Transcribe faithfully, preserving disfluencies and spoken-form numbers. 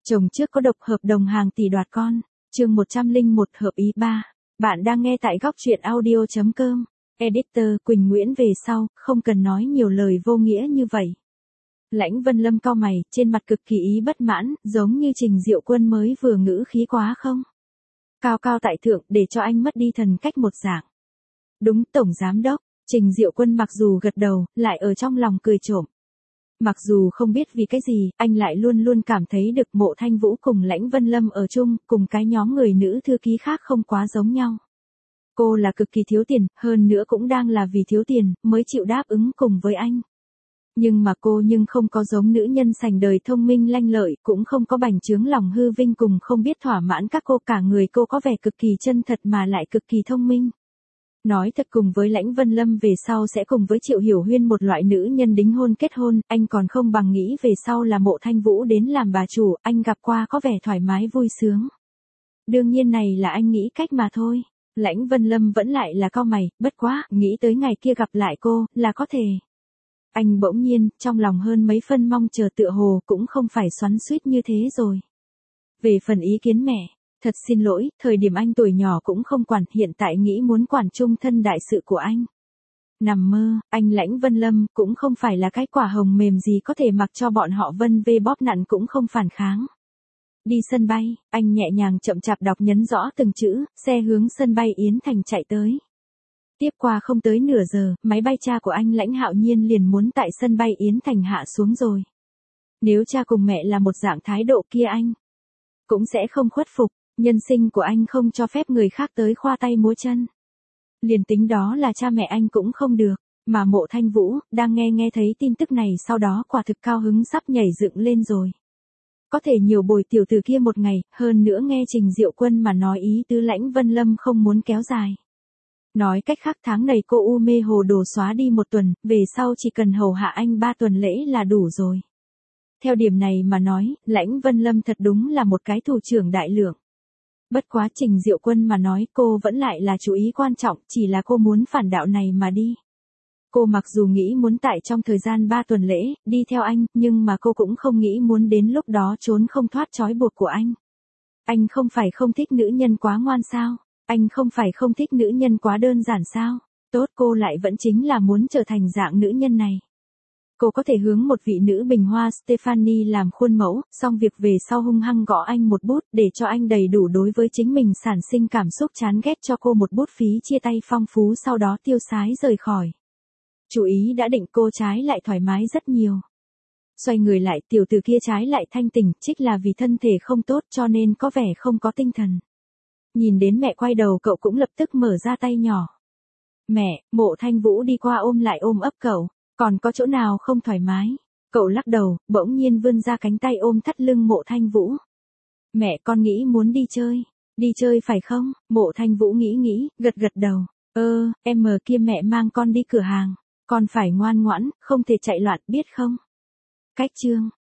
Chồng trước có độc hợp đồng hàng tỷ đoạt con. Chương một trăm lẻ một hợp ý ba. Bạn đang nghe tại góc truyện audio chấm com. Editor Quỳnh Nguyễn về sau, không cần nói nhiều lời vô nghĩa như vậy. Lãnh Vân Lâm cau mày, trên mặt cực kỳ ý bất mãn, giống như Trình Diệu Quân mới vừa ngữ khí quá không? Cao cao tại thượng, để cho anh mất đi thần cách một dạng. Đúng, Tổng Giám Đốc. Trình Diệu Quân mặc dù gật đầu, lại ở trong lòng cười trộm. Mặc dù không biết vì cái gì, anh lại luôn luôn cảm thấy được Mộ Thanh Vũ cùng Lãnh Vân Lâm ở chung, cùng cái nhóm người nữ thư ký khác không quá giống nhau. Cô là cực kỳ thiếu tiền, hơn nữa cũng đang là vì thiếu tiền, mới chịu đáp ứng cùng với anh. Nhưng mà cô nhưng không có giống nữ nhân sành đời thông minh lanh lợi, cũng không có bành trướng lòng hư vinh cùng không biết thỏa mãn các cô, cả người cô có vẻ cực kỳ chân thật mà lại cực kỳ thông minh. Nói thật, cùng với Lãnh Vân Lâm về sau sẽ cùng với Triệu Hiểu Huyên một loại nữ nhân đính hôn kết hôn, anh còn không bằng nghĩ về sau là Mộ Thanh Vũ đến làm bà chủ, anh gặp qua có vẻ thoải mái vui sướng. Đương nhiên này là anh nghĩ cách mà thôi. Lãnh Vân Lâm vẫn lại là cau mày, bất quá, nghĩ tới ngày kia gặp lại cô, là có thể. Anh bỗng nhiên, trong lòng hơn mấy phân mong chờ, tựa hồ cũng không phải xoắn xuýt như thế rồi. Về phần ý kiến mẹ, thật xin lỗi, thời điểm anh tuổi nhỏ cũng không quản, hiện tại nghĩ muốn quản chung thân đại sự của anh. Nằm mơ, anh Lãnh Vân Lâm cũng không phải là cái quả hồng mềm gì có thể mặc cho bọn họ vân vê bóp nặn cũng không phản kháng. Đi sân bay, anh nhẹ nhàng chậm chạp đọc nhấn rõ từng chữ, xe hướng sân bay Yến Thành chạy tới. Tiếp qua không tới nửa giờ, máy bay cha của anh Lãnh Hạo Nhiên liền muốn tại sân bay Yến Thành hạ xuống rồi. Nếu cha cùng mẹ là một dạng thái độ kia anh cũng sẽ không khuất phục, nhân sinh của anh không cho phép người khác tới khoa tay múa chân. Liền tính đó là cha mẹ anh cũng không được, mà Mộ Thanh Vũ, đang nghe nghe thấy tin tức này sau đó quả thực cao hứng sắp nhảy dựng lên rồi. Có thể nhiều bồi tiểu tử kia một ngày, hơn nữa nghe Trình Diệu Quân mà nói ý tứ Lãnh Vân Lâm không muốn kéo dài. Nói cách khác tháng này cô u mê hồ đồ xóa đi một tuần, về sau chỉ cần hầu hạ anh ba tuần lễ là đủ rồi. Theo điểm này mà nói, Lãnh Vân Lâm thật đúng là một cái thủ trưởng đại lượng. Bất quá Trình Diệu Quân mà nói cô vẫn lại là chú ý quan trọng, chỉ là cô muốn phản đạo này mà đi. Cô mặc dù nghĩ muốn tại trong thời gian ba tuần lễ, đi theo anh, nhưng mà cô cũng không nghĩ muốn đến lúc đó trốn không thoát trói buộc của anh. Anh không phải không thích nữ nhân quá ngoan sao? Anh không phải không thích nữ nhân quá đơn giản sao? Tốt, cô lại vẫn chính là muốn trở thành dạng nữ nhân này. Cô có thể hướng một vị nữ bình hoa Stephanie làm khuôn mẫu, xong việc về sau hung hăng gõ anh một bút để cho anh đầy đủ đối với chính mình sản sinh cảm xúc chán ghét, cho cô một bút phí chia tay phong phú, sau đó tiêu sái rời khỏi. Chú ý đã định, cô trái lại thoải mái rất nhiều. Xoay người lại, tiểu tử kia trái lại thanh tỉnh, trích là vì thân thể không tốt cho nên có vẻ không có tinh thần. Nhìn đến mẹ quay đầu, cậu cũng lập tức mở ra tay nhỏ. Mẹ, Mộ Thanh Vũ đi qua ôm lại ôm ấp cậu. Còn có chỗ nào không thoải mái? Cậu lắc đầu, bỗng nhiên vươn ra cánh tay ôm thắt lưng Mộ Thanh Vũ. Mẹ, con nghĩ muốn đi chơi. Đi chơi phải không? Mộ Thanh Vũ nghĩ nghĩ, gật gật đầu. Ơ, em mờ kia mẹ mang con đi cửa hàng. Con phải ngoan ngoãn, không thể chạy loạn biết không? Cách chương.